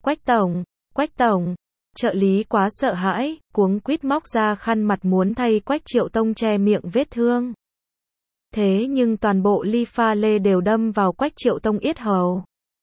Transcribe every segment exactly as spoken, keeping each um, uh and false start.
Quách tổng, Quách tổng. Trợ lý quá sợ hãi, cuống quýt móc ra khăn mặt muốn thay Quách Triệu Tông che miệng vết thương. Thế nhưng toàn bộ ly pha lê đều đâm vào Quách Triệu Tông yết hầu.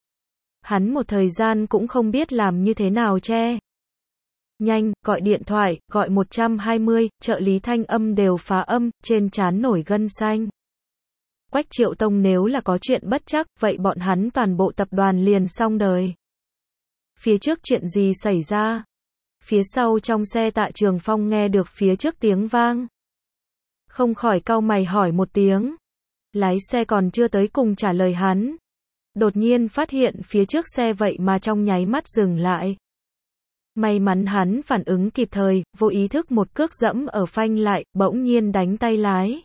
Hắn một thời gian cũng không biết làm như thế nào che. Nhanh, gọi điện thoại, gọi một trăm hai mươi, trợ lý thanh âm đều phá âm, trên trán nổi gân xanh. Quách Triệu Tông nếu là có chuyện bất trắc, vậy bọn hắn toàn bộ tập đoàn liền xong đời. Phía trước chuyện gì xảy ra? Phía sau trong xe Tạ Trường Phong nghe được phía trước tiếng vang. Không khỏi cau mày hỏi một tiếng. Lái xe còn chưa tới cùng trả lời hắn. Đột nhiên phát hiện phía trước xe vậy mà trong nháy mắt dừng lại. May mắn hắn phản ứng kịp thời, vô ý thức một cước dẫm ở phanh lại, bỗng nhiên đánh tay lái.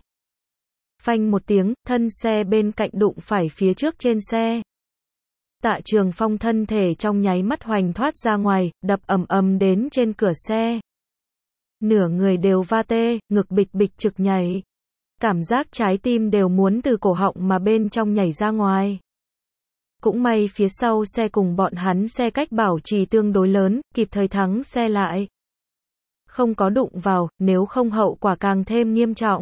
Phanh một tiếng, thân xe bên cạnh đụng phải phía trước trên xe. Tạ Trường Phong thân thể trong nháy mắt hoành thoát ra ngoài, đập ầm ầm đến trên cửa xe. Nửa người đều va tê, ngực bịch bịch trực nhảy. Cảm giác trái tim đều muốn từ cổ họng mà bên trong nhảy ra ngoài. Cũng may phía sau xe cùng bọn hắn xe cách bảo trì tương đối lớn, kịp thời thắng xe lại. Không có đụng vào, nếu không hậu quả càng thêm nghiêm trọng.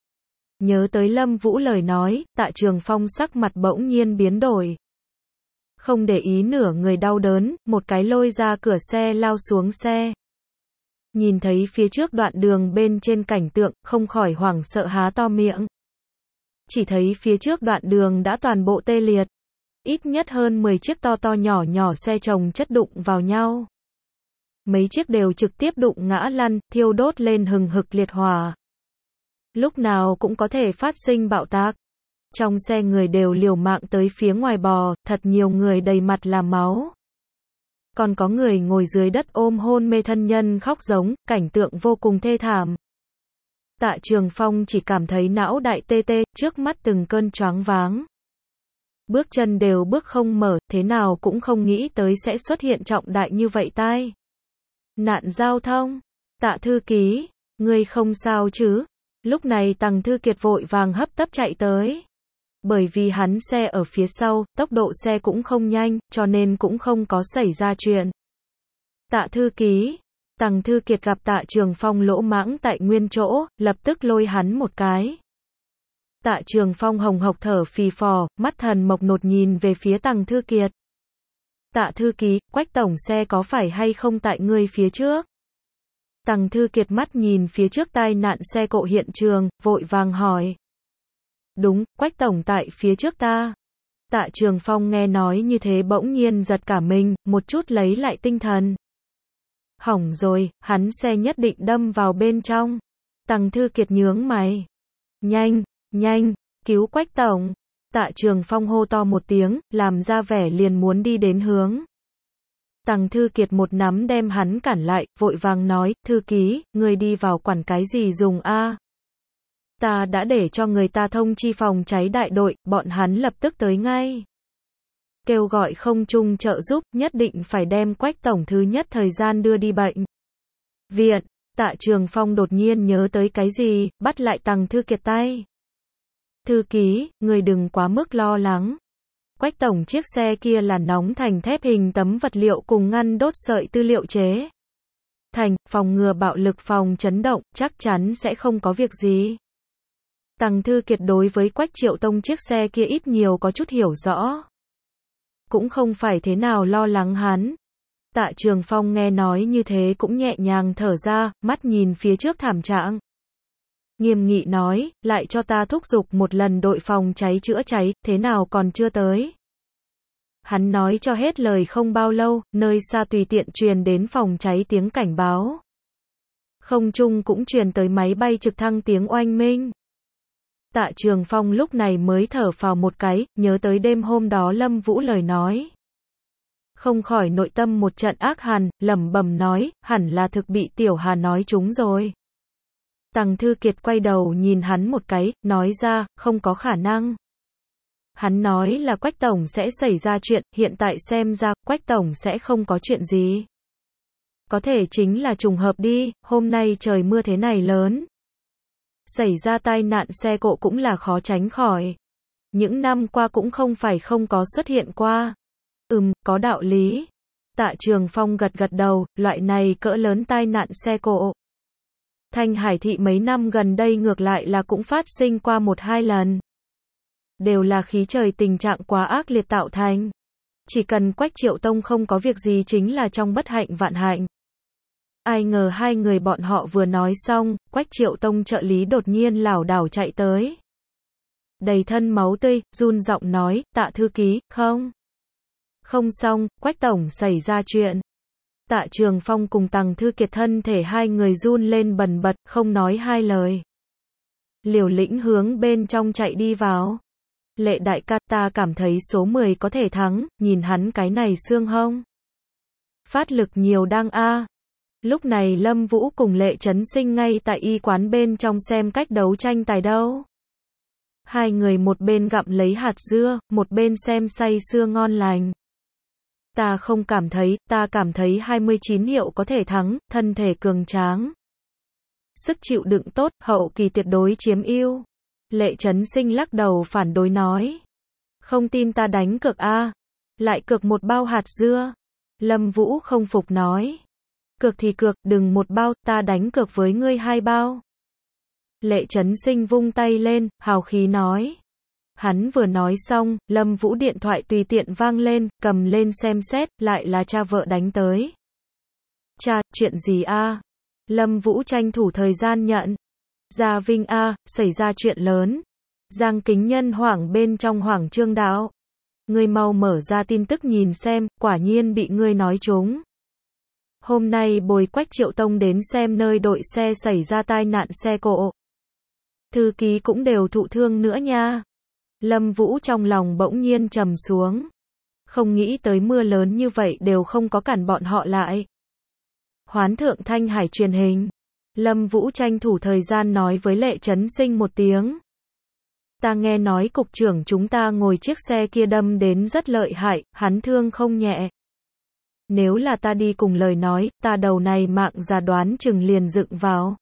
Nhớ tới Lâm Vũ lời nói, Tạ Trường Phong sắc mặt bỗng nhiên biến đổi. Không để ý nửa người đau đớn, một cái lôi ra cửa xe lao xuống xe. Nhìn thấy phía trước đoạn đường bên trên cảnh tượng, không khỏi hoảng sợ há to miệng. Chỉ thấy phía trước đoạn đường đã toàn bộ tê liệt. Ít nhất hơn mười chiếc to to nhỏ nhỏ xe chồng chất đụng vào nhau. Mấy chiếc đều trực tiếp đụng ngã lăn, thiêu đốt lên hừng hực liệt hỏa. Lúc nào cũng có thể phát sinh bạo tạc. Trong xe người đều liều mạng tới phía ngoài bò, thật nhiều người đầy mặt là máu. Còn có người ngồi dưới đất ôm hôn mê thân nhân khóc giống, cảnh tượng vô cùng thê thảm. Tạ Trường Phong chỉ cảm thấy não đại tê tê, trước mắt từng cơn choáng váng. Bước chân đều bước không mở, thế nào cũng không nghĩ tới sẽ xuất hiện trọng đại như vậy tai. Nạn giao thông. Tạ thư ký, ngươi không sao chứ? Lúc này Tằng Thư Kiệt vội vàng hấp tấp chạy tới. Bởi vì hắn xe ở phía sau, tốc độ xe cũng không nhanh, cho nên cũng không có xảy ra chuyện. Tạ thư ký. Tằng Thư Kiệt gặp Tạ Trường Phong lỗ mãng tại nguyên chỗ, lập tức lôi hắn một cái. Tạ Trường Phong hồng hộc thở phì phò, mắt thần mộc nột nhìn về phía Tằng Thư Kiệt. Tạ thư ký, Quách tổng xe có phải hay không tại ngươi phía trước? Tằng Thư Kiệt mắt nhìn phía trước tai nạn xe cộ hiện trường, vội vàng hỏi. Đúng, Quách tổng tại phía trước ta. Tạ Trường Phong nghe nói như thế bỗng nhiên giật cả mình, một chút lấy lại tinh thần. Hỏng rồi, hắn xe nhất định đâm vào bên trong. Tằng Thư Kiệt nhướng mày. Nhanh, nhanh, cứu Quách tổng. Tạ Trường Phong hô to một tiếng, làm ra vẻ liền muốn đi đến hướng. Tằng Thư Kiệt một nắm đem hắn cản lại, vội vàng nói, thư ký, người đi vào quản cái gì dùng a? Ta đã để cho người ta thông chi phòng cháy đại đội, bọn hắn lập tức tới ngay. Kêu gọi không trung trợ giúp, nhất định phải đem Quách tổng thứ nhất thời gian đưa đi bệnh viện. Tạ Trường Phong đột nhiên nhớ tới cái gì, bắt lại Tằng Thư Kiệt tay. Thư ký, người đừng quá mức lo lắng. Quách tổng chiếc xe kia là nóng thành thép hình tấm vật liệu cùng ngăn đốt sợi tư liệu chế thành, phòng ngừa bạo lực phòng chấn động, chắc chắn sẽ không có việc gì. Tằng Thư Kiệt đối với Quách Triệu Tông chiếc xe kia ít nhiều có chút hiểu rõ. Cũng không phải thế nào lo lắng hắn. Tạ Trường Phong nghe nói như thế cũng nhẹ nhàng thở ra, mắt nhìn phía trước thảm trạng. Nghiêm nghị nói, lại cho ta thúc giục một lần đội phòng cháy chữa cháy, thế nào còn chưa tới. Hắn nói cho hết lời không bao lâu, nơi xa tùy tiện truyền đến phòng cháy tiếng cảnh báo. Không trung cũng truyền tới máy bay trực thăng tiếng oanh minh. Tạ Trường Phong lúc này mới thở phào một cái, nhớ tới đêm hôm đó Lâm Vũ lời nói. Không khỏi nội tâm một trận ác hàn, lẩm bẩm nói, hẳn là thực bị Tiểu Hà nói trúng rồi. Tằng Thư Kiệt quay đầu nhìn hắn một cái, nói ra, không có khả năng. Hắn nói là Quách tổng sẽ xảy ra chuyện, hiện tại xem ra, Quách tổng sẽ không có chuyện gì. Có thể chính là trùng hợp đi, hôm nay trời mưa thế này lớn. Xảy ra tai nạn xe cộ cũng là khó tránh khỏi. Những năm qua cũng không phải không có xuất hiện qua. Ừm, có đạo lý. Tạ Trường Phong gật gật đầu, loại này cỡ lớn tai nạn xe cộ. Thanh Hải thị mấy năm gần đây ngược lại là cũng phát sinh qua một hai lần. Đều là khí trời tình trạng quá ác liệt tạo thành. Chỉ cần Quách Triệu Tông không có việc gì chính là trong bất hạnh vạn hạnh. Ai ngờ hai người bọn họ vừa nói xong, Quách Triệu Tông trợ lý đột nhiên lảo đảo chạy tới. Đầy thân máu tươi, run giọng nói, Tạ thư ký, không. Không xong, Quách tổng xảy ra chuyện. Tạ Trường Phong cùng Tằng Thư Kiệt thân thể hai người run lên bần bật, không nói hai lời. Liều lĩnh hướng bên trong chạy đi vào. Lệ đại ca, ta cảm thấy số mười có thể thắng, nhìn hắn cái này xương hông. Phát lực nhiều đang a. Lúc này Lâm Vũ cùng Lệ Chấn Sinh ngay tại y quán bên trong xem cách đấu tranh tài đâu. Hai người một bên gặm lấy hạt dưa, một bên xem say sưa ngon lành. Ta không cảm thấy, ta cảm thấy hai mươi chín hiệu có thể thắng, thân thể cường tráng. Sức chịu đựng tốt, hậu kỳ tuyệt đối chiếm ưu. Lệ Chấn Sinh lắc đầu phản đối nói. Không tin ta đánh cược a. Lại cược một bao hạt dưa. Lâm Vũ không phục nói. Cược thì cược, đừng một bao, ta đánh cược với ngươi hai bao. Lệ Chấn Sinh vung tay lên, hào khí nói. Hắn vừa nói xong, Lâm Vũ điện thoại tùy tiện vang lên, cầm lên xem xét, lại là cha vợ đánh tới. Cha, chuyện gì a? Lâm Vũ tranh thủ thời gian nhận. Gia Vinh a, xảy ra chuyện lớn. Giang Kính Nhân hoảng bên trong Hoảng Trương Đạo. Ngươi mau mở ra tin tức nhìn xem, quả nhiên bị ngươi nói trúng. Hôm nay bồi Quách Triệu Tông đến xem nơi đội xe xảy ra tai nạn xe cộ. Thư ký cũng đều thụ thương nữa nha. Lâm Vũ trong lòng bỗng nhiên trầm xuống. Không nghĩ tới mưa lớn như vậy đều không có cản bọn họ lại. Hoán thượng Thanh Hải truyền hình. Lâm Vũ tranh thủ thời gian nói với Lệ Chấn Sinh một tiếng. Ta nghe nói cục trưởng chúng ta ngồi chiếc xe kia đâm đến rất lợi hại, hắn thương không nhẹ. Nếu là ta đi cùng lời nói, ta đầu này mạng già đoán chừng liền dựng vào.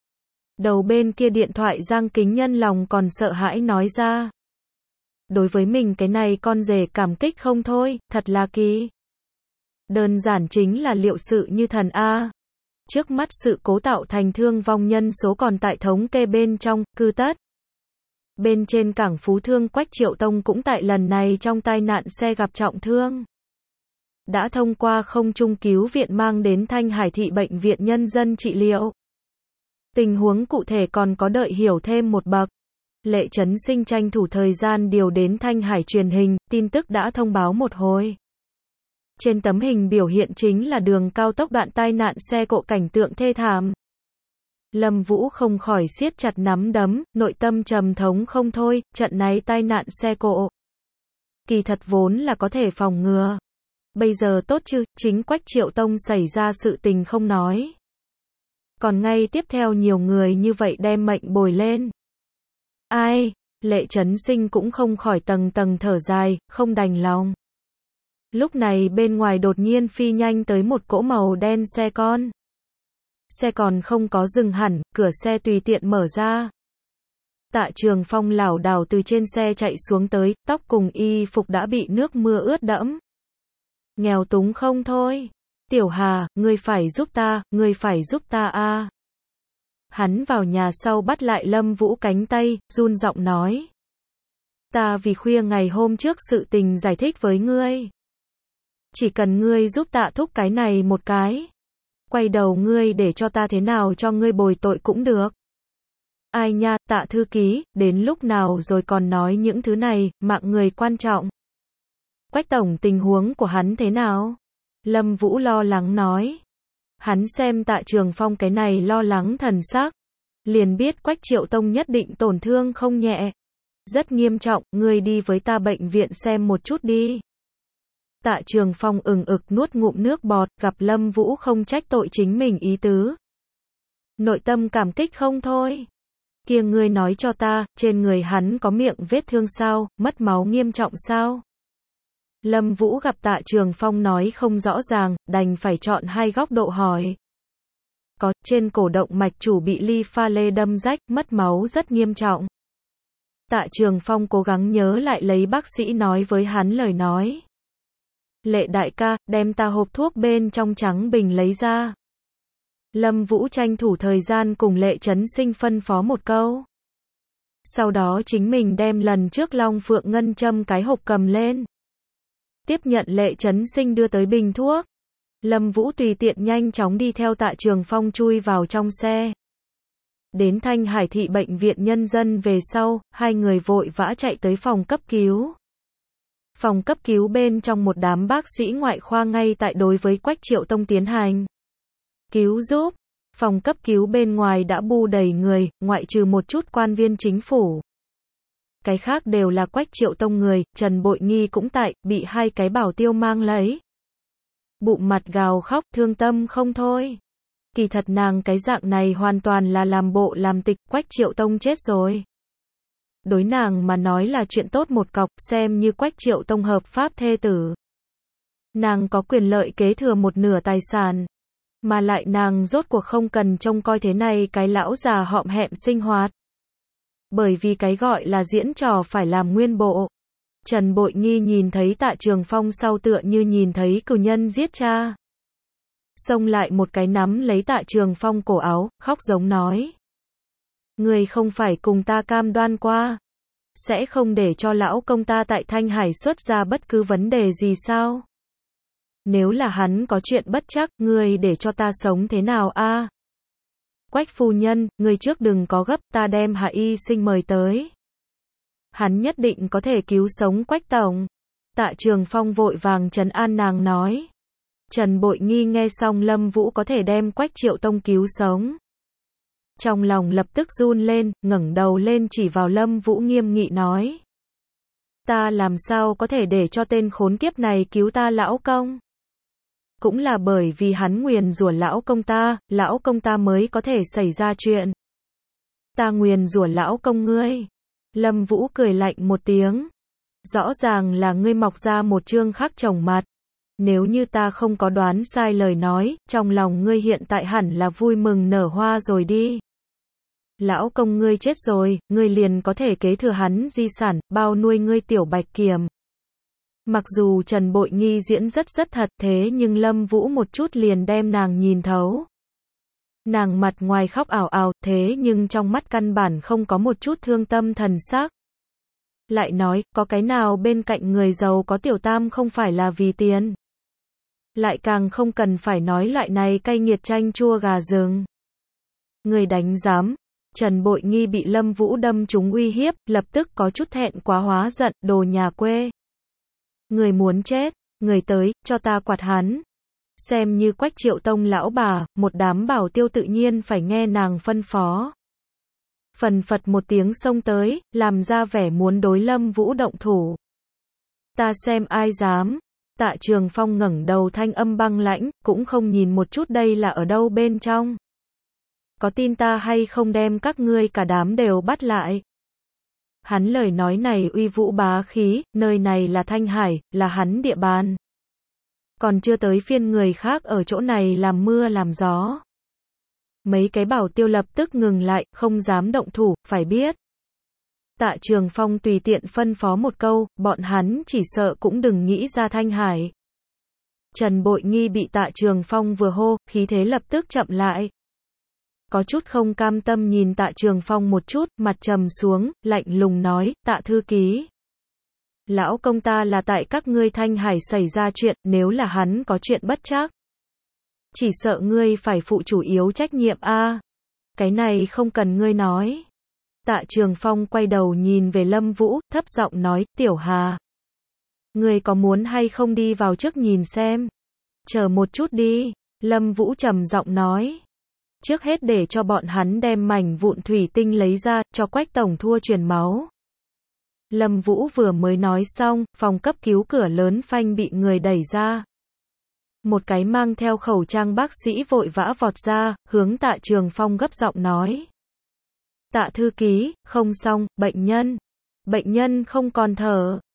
Đầu bên kia điện thoại Giang Kính Nhân lòng còn sợ hãi nói ra. Đối với mình cái này con rể cảm kích không thôi, thật là kỳ. Đơn giản chính là liệu sự như thần a. Trước mắt sự cố tạo thành thương vong nhân số còn tại thống kê bên trong, cư tất. Bên trên cảng Phú Thương Quách Triệu Tông cũng tại lần này trong tai nạn xe gặp trọng thương. Đã thông qua không trung cứu viện mang đến Thanh Hải thị bệnh viện nhân dân trị liệu. Tình huống cụ thể còn có đợi hiểu thêm một bậc. Lệ Chấn Sinh tranh thủ thời gian điều đến Thanh Hải truyền hình, tin tức đã thông báo một hồi. Trên tấm hình biểu hiện chính là đường cao tốc đoạn tai nạn xe cộ cảnh tượng thê thảm. Lâm Vũ không khỏi siết chặt nắm đấm, nội tâm trầm thống không thôi, trận này tai nạn xe cộ. Kỳ thật vốn là có thể phòng ngừa. Bây giờ tốt chứ, chính Quách Triệu Tông xảy ra sự tình không nói. Còn ngay tiếp theo nhiều người như vậy đem mệnh bồi lên. Ai? Lệ Chấn Sinh cũng không khỏi tầng tầng thở dài, không đành lòng. Lúc này bên ngoài đột nhiên phi nhanh tới một cỗ màu đen xe con. Xe còn không có dừng hẳn, cửa xe tùy tiện mở ra. Tạ Trường Phong lảo đảo từ trên xe chạy xuống tới, tóc cùng y phục đã bị nước mưa ướt đẫm. Nghèo túng không thôi. Tiểu Hà, ngươi phải giúp ta, ngươi phải giúp ta a. Hắn vào nhà sau bắt lại Lâm Vũ cánh tay, run giọng nói. Ta vì khuya ngày hôm trước sự tình giải thích với ngươi. Chỉ cần ngươi giúp Tạ thúc cái này một cái. Quay đầu ngươi để cho ta thế nào cho ngươi bồi tội cũng được. Ai nha, Tạ thư ký, đến lúc nào rồi còn nói những thứ này, mạng người quan trọng. Quách tổng tình huống của hắn thế nào? Lâm Vũ lo lắng nói. Hắn xem Tạ Trường Phong cái này lo lắng thần sắc. Liền biết Quách Triệu Tông nhất định tổn thương không nhẹ. Rất nghiêm trọng, ngươi đi với ta bệnh viện xem một chút đi. Tạ Trường Phong ừng ực nuốt ngụm nước bọt, gặp Lâm Vũ không trách tội chính mình ý tứ. Nội tâm cảm kích không thôi. Kia ngươi nói cho ta, trên người hắn có miệng vết thương sao, mất máu nghiêm trọng sao? Lâm Vũ gặp Tạ Trường Phong nói không rõ ràng, đành phải chọn hai góc độ hỏi. Có, trên cổ động mạch chủ bị ly pha lê đâm rách, mất máu rất nghiêm trọng. Tạ Trường Phong cố gắng nhớ lại lấy bác sĩ nói với hắn lời nói. Lệ đại ca, đem ta hộp thuốc bên trong trắng bình lấy ra. Lâm Vũ tranh thủ thời gian cùng Lệ Chấn Sinh phân phó một câu. Sau đó chính mình đem lần trước Long Phượng Ngân châm cái hộp cầm lên. Tiếp nhận Lệ Chấn Sinh đưa tới bình thuốc. Lâm Vũ tùy tiện nhanh chóng đi theo Tạ Trường Phong chui vào trong xe. Đến Thanh Hải thị bệnh viện nhân dân về sau, hai người vội vã chạy tới phòng cấp cứu. Phòng cấp cứu bên trong một đám bác sĩ ngoại khoa ngay tại đối với Quách Triệu Tông tiến hành cứu giúp. Phòng cấp cứu bên ngoài đã bu đầy người, ngoại trừ một chút quan viên chính phủ. Cái khác đều là Quách Triệu Tông người, Trần Bội Nghi cũng tại, bị hai cái bảo tiêu mang lấy. Bụng mặt gào khóc, thương tâm không thôi. Kỳ thật nàng cái dạng này hoàn toàn là làm bộ làm tịch, Quách Triệu Tông chết rồi. Đối nàng mà nói là chuyện tốt một cọc, xem như Quách Triệu Tông hợp pháp thê tử. Nàng có quyền lợi kế thừa một nửa tài sản. Mà lại nàng rốt cuộc không cần trông coi thế này cái lão già họm hẹm sinh hoạt. Bởi vì cái gọi là diễn trò phải làm nguyên bộ. Trần Bội Nghi nhìn thấy Tạ Trường Phong sau tựa như nhìn thấy cừu nhân giết cha. Xông lại một cái nắm lấy Tạ Trường Phong cổ áo, khóc giống nói. Người không phải cùng ta cam đoan qua. Sẽ không để cho lão công ta tại Thanh Hải xuất ra bất cứ vấn đề gì sao? Nếu là hắn có chuyện bất trắc, ngươi để cho ta sống thế nào a? Quách phu nhân, ngươi trước đừng có gấp, ta đem Hạ y sinh mời tới. Hắn nhất định có thể cứu sống Quách tổng. Tạ Trường Phong vội vàng trấn an nàng nói. Trần Bội Nghi nghe xong Lâm Vũ có thể đem Quách Triệu Tông cứu sống. Trong lòng lập tức run lên, ngẩng đầu lên chỉ vào Lâm Vũ nghiêm nghị nói. Ta làm sao có thể để cho tên khốn kiếp này cứu ta lão công? Cũng là bởi vì hắn nguyền rủa lão công ta, lão công ta mới có thể xảy ra chuyện. Ta nguyền rủa lão công ngươi. Lâm Vũ cười lạnh một tiếng. Rõ ràng là ngươi mọc ra một trương khắc chồng mặt. Nếu như ta không có đoán sai lời nói, trong lòng ngươi hiện tại hẳn là vui mừng nở hoa rồi đi. Lão công ngươi chết rồi, ngươi liền có thể kế thừa hắn di sản, bao nuôi ngươi tiểu Bạch Kiểm. Mặc dù Trần Bội Nghi diễn rất rất thật thế nhưng Lâm Vũ một chút liền đem nàng nhìn thấu. Nàng mặt ngoài khóc ảo ảo thế nhưng trong mắt căn bản không có một chút thương tâm thần sắc. Lại nói, có cái nào bên cạnh người giàu có tiểu tam không phải là vì tiền. Lại càng không cần phải nói loại này cay nghiệt chanh chua gà rừng. Người đánh giám. Trần Bội Nghi bị Lâm Vũ đâm trúng uy hiếp, lập tức có chút thẹn quá hóa giận, đồ nhà quê. Người muốn chết, người tới, cho ta quạt hắn. Xem như Quách Triệu Tông lão bà, một đám bảo tiêu tự nhiên phải nghe nàng phân phó. Phần phật một tiếng xông tới, làm ra vẻ muốn đối Lâm Vũ động thủ. Ta xem ai dám. Tạ Trường Phong ngẩng đầu thanh âm băng lãnh, cũng không nhìn một chút đây là ở đâu bên trong. Có tin ta hay không đem các ngươi cả đám đều bắt lại. Hắn lời nói này uy vũ bá khí, nơi này là Thanh Hải, là hắn địa bàn. Còn chưa tới phiên người khác ở chỗ này làm mưa làm gió. Mấy cái bảo tiêu lập tức ngừng lại, không dám động thủ, phải biết. Tạ Trường Phong tùy tiện phân phó một câu, bọn hắn chỉ sợ cũng đừng nghĩ ra Thanh Hải. Trần Bội Nghi bị Tạ Trường Phong vừa hô, khí thế lập tức chậm lại. Có chút không cam tâm nhìn Tạ Trường Phong một chút, mặt trầm xuống, lạnh lùng nói, Tạ thư ký. Lão công ta là tại các ngươi Thanh Hải xảy ra chuyện, nếu là hắn có chuyện bất trắc. Chỉ sợ ngươi phải phụ chủ yếu trách nhiệm a. Cái này không cần ngươi nói. Tạ Trường Phong quay đầu nhìn về Lâm Vũ, thấp giọng nói, Tiểu Hà. Ngươi có muốn hay không đi vào trước nhìn xem? Chờ một chút đi. Lâm Vũ trầm giọng nói. Trước hết để cho bọn hắn đem mảnh vụn thủy tinh lấy ra, cho Quách tổng thua truyền máu. Lâm Vũ vừa mới nói xong, phòng cấp cứu cửa lớn phanh bị người đẩy ra. Một cái mang theo khẩu trang bác sĩ vội vã vọt ra, hướng Tạ Trường Phong gấp giọng nói. Tạ thư ký, không xong, bệnh nhân. Bệnh nhân không còn thở.